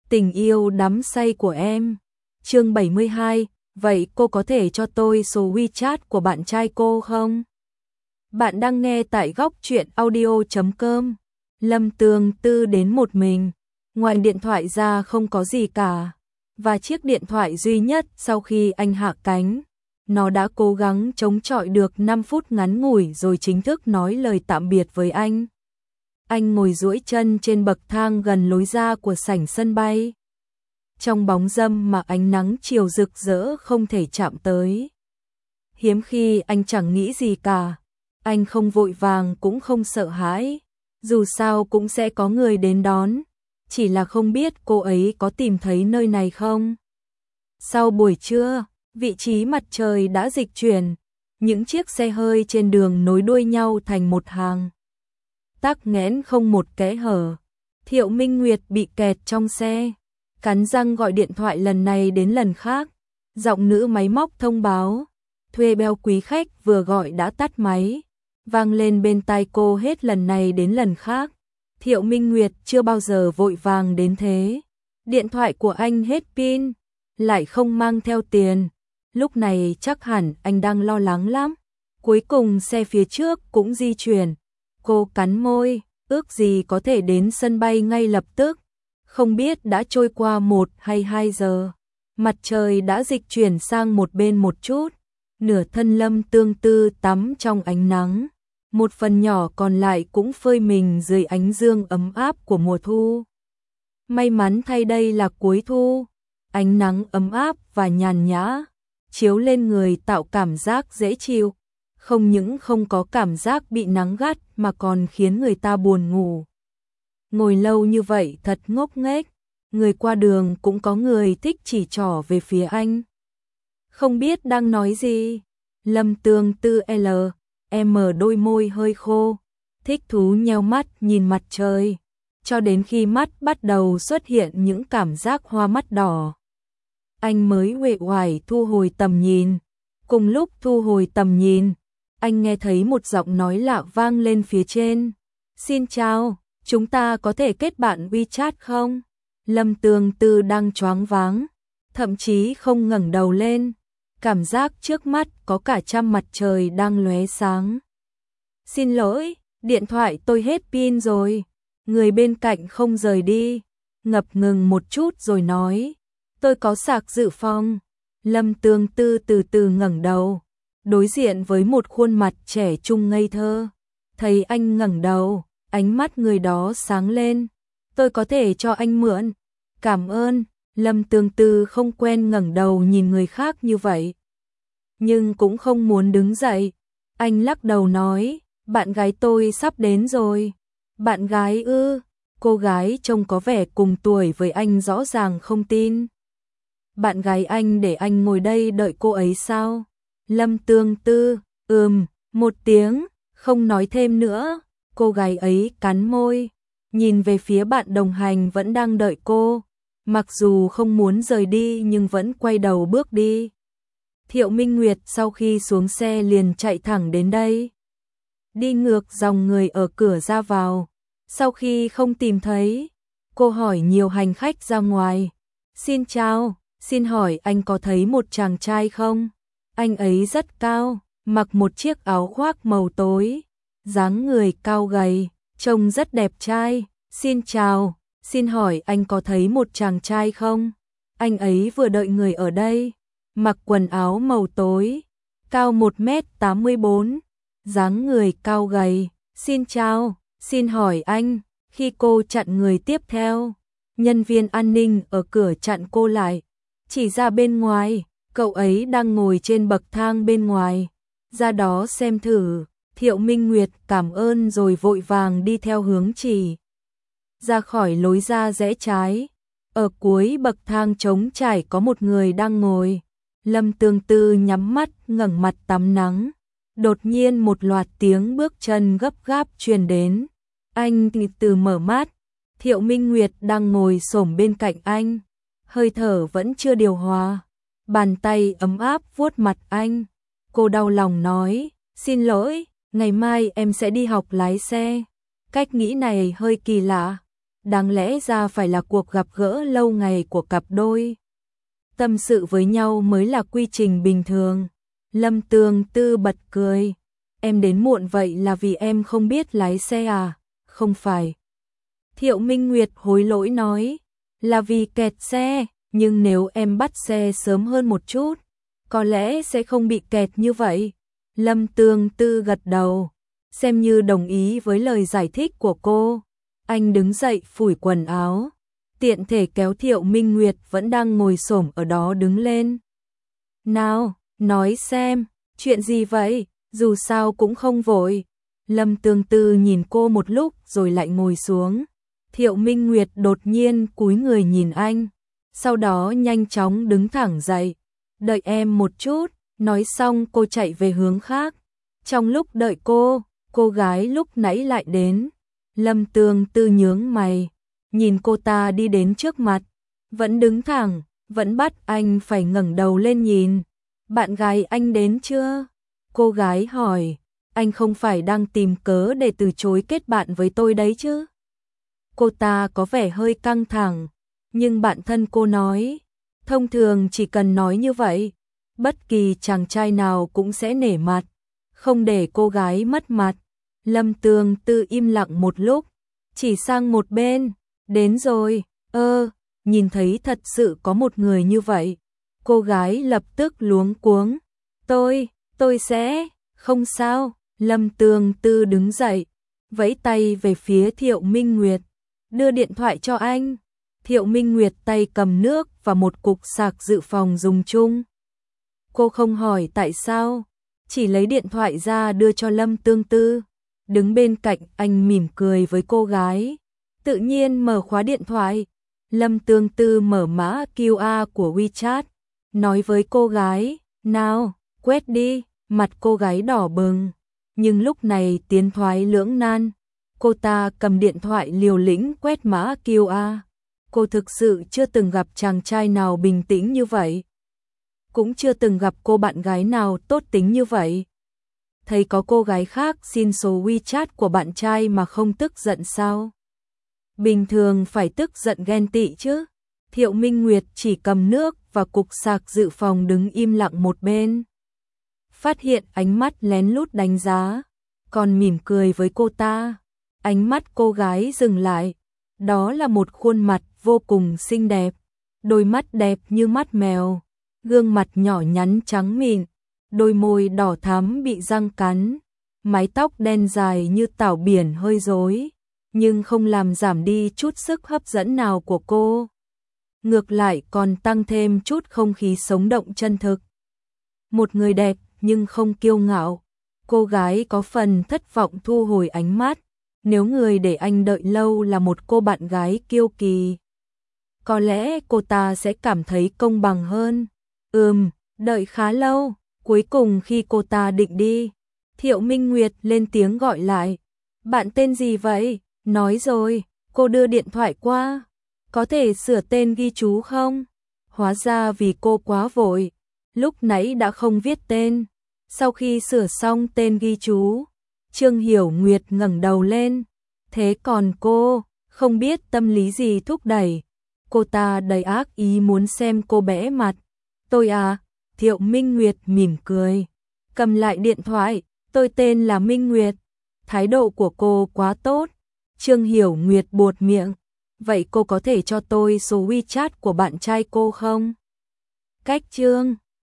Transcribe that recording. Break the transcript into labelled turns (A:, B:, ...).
A: Tình yêu đắm say của em. Chương 72, vậy cô có thể cho tôi số WeChat của bạn trai cô không? Bạn đang nghe tại góc truyện audio.com. Lâm Tường Tư đến một mình, ngoài điện thoại ra không có gì cả, và chiếc điện thoại duy nhất sau khi anh hạ cánh, nó đã cố gắng chống chọi được 5 phút ngắn ngủi rồi chính thức nói lời tạm biệt với anh. Anh ngồi duỗi chân trên bậc thang gần lối ra của sảnh sân bay, trong bóng râm mà ánh nắng chiều rực rỡ không thể chạm tới. Hiếm khi anh chẳng nghĩ gì cả, anh không vội vàng cũng không sợ hãi, dù sao cũng sẽ có người đến đón, chỉ là không biết cô ấy có tìm thấy nơi này không. Sau buổi trưa, vị trí mặt trời đã dịch chuyển, những chiếc xe hơi trên đường nối đuôi nhau thành một hàng, tắc nghẽn không một kẽ hở. Thiệu Minh Nguyệt bị kẹt trong xe, cắn răng gọi điện thoại lần này đến lần khác. Giọng nữ máy móc thông báo thuê beo quý khách vừa gọi đã tắt máy, vang lên bên tai cô hết lần này đến lần khác. Thiệu Minh Nguyệt chưa bao giờ vội vàng đến thế. Điện thoại của anh hết pin, lại không mang theo tiền. Lúc này chắc hẳn anh đang lo lắng lắm. Cuối cùng xe phía trước cũng di chuyển. Cô cắn môi, ước gì có thể đến sân bay ngay lập tức. Không biết đã trôi qua 1 hay 2 giờ. Mặt trời đã dịch chuyển sang một bên một chút. Nửa thân Lâm Tương Tư tắm trong ánh nắng, một phần nhỏ còn lại cũng phơi mình dưới ánh dương ấm áp của mùa thu. May mắn thay đây là cuối thu, ánh nắng ấm áp và nhàn nhã chiếu lên người tạo cảm giác dễ chịu, không những không có cảm giác bị nắng gắt mà còn khiến người ta buồn ngủ. Ngồi lâu như vậy thật ngốc nghếch, người qua đường cũng có người thích chỉ trỏ về phía anh. Không biết đang nói gì. Lâm Tương Tư mở đôi môi hơi khô, thích thú nheo mắt nhìn mặt trời, cho đến khi mắt bắt đầu xuất hiện những cảm giác hoa mắt đỏ. Anh mới uể oải thu hồi tầm nhìn. Cùng lúc thu hồi tầm nhìn, anh nghe thấy một giọng nói lạ vang lên phía trên. Xin chào, chúng ta có thể kết bạn WeChat không? Lâm Tương Tư đang choáng váng, thậm chí không ngẩng đầu lên. Cảm giác trước mắt có cả trăm mặt trời đang lóe sáng. Xin lỗi, điện thoại tôi hết pin rồi. Người bên cạnh không rời đi, ngập ngừng một chút rồi nói. Tôi có sạc dự phòng. Lâm Tương Tư từ từ ngẩng đầu, đối diện với một khuôn mặt trẻ trung ngây thơ. Thấy anh ngẩng đầu, ánh mắt người đó sáng lên. Tôi có thể cho anh mượn. Cảm ơn. Lâm Tương Tư không quen ngẩng đầu nhìn người khác như vậy, nhưng cũng không muốn đứng dậy. Anh lắc đầu nói, bạn gái tôi sắp đến rồi. Bạn gái ư? Cô gái trông có vẻ cùng tuổi với anh rõ ràng không tin. Bạn gái anh để anh ngồi đây đợi cô ấy sao? Lâm Tương Tư, một tiếng, không nói thêm nữa. Cô gái ấy cắn môi, nhìn về phía bạn đồng hành vẫn đang đợi cô. Mặc dù không muốn rời đi nhưng vẫn quay đầu bước đi. Thiệu Minh Nguyệt sau khi xuống xe liền chạy thẳng đến đây, đi ngược dòng người ở cửa ra vào. Sau khi không tìm thấy, cô hỏi nhiều hành khách ra ngoài. Xin chào, xin hỏi anh có thấy một chàng trai không? Anh ấy rất cao, mặc một chiếc áo khoác màu tối, dáng người cao gầy, trông rất đẹp trai. Xin chào, xin hỏi anh có thấy một chàng trai không? Anh ấy vừa đợi người ở đây, mặc quần áo màu tối, cao 1m84, dáng người cao gầy. Xin chào, xin hỏi anh. Khi cô chặn người tiếp theo, nhân viên an ninh ở cửa chặn cô lại, chỉ ra bên ngoài, cậu ấy đang ngồi trên bậc thang bên ngoài, ra đó xem thử. Thiệu Minh Nguyệt cảm ơn rồi vội vàng đi theo hướng chỉ. Ra khỏi lối ra rẽ trái, ở cuối bậc thang trống trải có một người đang ngồi. Lâm Tương Tư nhắm mắt ngẩng mặt tắm nắng. Đột nhiên một loạt tiếng bước chân gấp gáp truyền đến. Anh từ từ mở mắt. Thiệu Minh Nguyệt đang ngồi xổm bên cạnh anh, hơi thở vẫn chưa điều hòa. Bàn tay ấm áp vuốt mặt anh. Cô đau lòng nói, xin lỗi, ngày mai em sẽ đi học lái xe. Cách nghĩ này hơi kỳ lạ. đáng lẽ ra phải là cuộc gặp gỡ lâu ngày của cặp đôi. Tâm sự với nhau mới là quy trình bình thường. Lâm Tường Tư bật cười. Em đến muộn vậy là vì em không biết lái xe à? Không phải. Thiệu Minh Nguyệt hối lỗi nói. Là vì kẹt xe, nhưng nếu em bắt xe sớm hơn một chút, có lẽ sẽ không bị kẹt như vậy. Lâm Tường Tư gật đầu, xem như đồng ý với lời giải thích của cô. Anh đứng dậy phủi quần áo, tiện thể kéo Thiệu Minh Nguyệt vẫn đang ngồi xổm ở đó đứng lên. Nào, nói xem, chuyện gì vậy, dù sao cũng không vội. Lâm Tường Tư nhìn cô một lúc rồi lại ngồi xuống. Thiệu Minh Nguyệt đột nhiên cúi người nhìn anh, sau đó nhanh chóng đứng thẳng dậy. Đợi em một chút, nói xong cô chạy về hướng khác. Trong lúc đợi cô gái lúc nãy lại đến. Lâm Tường Tư nhướng mày, nhìn cô ta đi đến trước mặt, vẫn đứng thẳng, vẫn bắt anh phải ngẩng đầu lên nhìn. Bạn gái anh đến chưa? Cô gái hỏi, anh không phải đang tìm cớ để từ chối kết bạn với tôi đấy chứ? Cô ta có vẻ hơi căng thẳng, nhưng bạn thân cô nói, thông thường chỉ cần nói như vậy, bất kỳ chàng trai nào cũng sẽ nể mặt, không để cô gái mất mặt. Lâm Tường Tư im lặng một lúc, chỉ sang một bên, đến rồi, nhìn thấy thật sự có một người như vậy. Cô gái lập tức luống cuống, tôi sẽ, không sao. Lâm Tường Tư đứng dậy, vẫy tay về phía Thiệu Minh Nguyệt, đưa điện thoại cho anh. Thiệu Minh Nguyệt tay cầm nước và một cục sạc dự phòng dùng chung. Cô không hỏi tại sao, chỉ lấy điện thoại ra đưa cho Lâm Tường Tư. Đứng bên cạnh anh mỉm cười với cô gái, tự nhiên mở khóa điện thoại. Lâm Tường Tư mở mã QR của WeChat, nói với cô gái, nào, quét đi. Mặt cô gái đỏ bừng, nhưng lúc này tiến thoái lưỡng nan. Cô ta cầm điện thoại liều lĩnh quét mã QR. Cô thực sự chưa từng gặp chàng trai nào bình tĩnh như vậy. Cũng chưa từng gặp cô bạn gái nào tốt tính như vậy. Thấy có cô gái khác xin số WeChat của bạn trai mà không tức giận sao? Bình thường phải tức giận ghen tị chứ. Thiệu Minh Nguyệt chỉ cầm nước và cục sạc dự phòng đứng im lặng một bên. Phát hiện ánh mắt lén lút đánh giá, còn mỉm cười với cô ta. Ánh mắt cô gái dừng lại, đó là một khuôn mặt vô cùng xinh đẹp, đôi mắt đẹp như mắt mèo, gương mặt nhỏ nhắn trắng mịn, đôi môi đỏ thắm bị răng cắn, mái tóc đen dài như tảo biển hơi rối, nhưng không làm giảm đi chút sức hấp dẫn nào của cô. Ngược lại còn tăng thêm chút không khí sống động chân thực. Một người đẹp nhưng không kiêu ngạo. Cô gái có phần thất vọng thu hồi ánh mắt. Nếu người để anh đợi lâu là một cô bạn gái kiêu kỳ, có lẽ cô ta sẽ cảm thấy công bằng hơn. Đợi khá lâu. Cuối cùng khi cô ta định đi, Thiệu Minh Nguyệt lên tiếng gọi lại. Bạn tên gì vậy? Nói rồi, cô đưa điện thoại qua. Có thể sửa tên ghi chú không? Hóa ra vì cô quá vội, lúc nãy đã không viết tên. Sau khi sửa xong tên ghi chú, Trương Hiểu Nguyệt ngẩng đầu lên. Thế còn cô, không biết tâm lý gì thúc đẩy. Cô ta đầy ác ý muốn xem cô bẽ mặt. Tôi à? Thiệu Minh Nguyệt mỉm cười, cầm lại điện thoại. Tôi tên là Minh Nguyệt. Thái độ của cô quá tốt. Trương Hiểu Nguyệt buột miệng. Vậy cô có thể cho tôi số WeChat của bạn trai cô không? Cách Trương